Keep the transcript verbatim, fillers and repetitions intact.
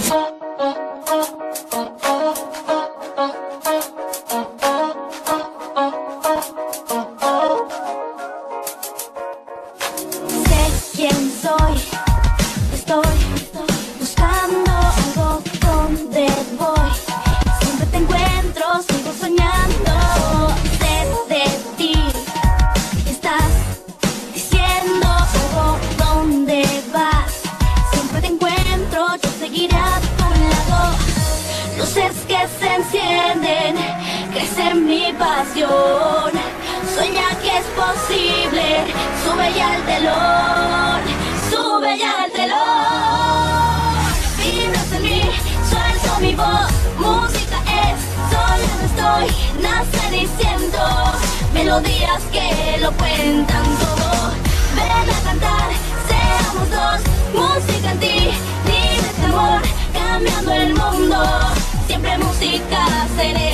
quién soy, estoy buscando algo donde voy. Siempre te encuentro, sigo soñando. Sé de ti, estás diciendo oh, dónde vas. Siempre te encuentro, yo seguiré a tu lado. Luces que se encienden, crece mi pasión. Sueña que es posible, sube ya el telón, sube ya el telón. Vibras en mí, suelto mi voz, música es, sola estoy, nace diciendo melodías que lo cuentan todo. Ven a cantar, seamos dos, música en ti, libre de amor, cambiando el mundo, siempre música seré.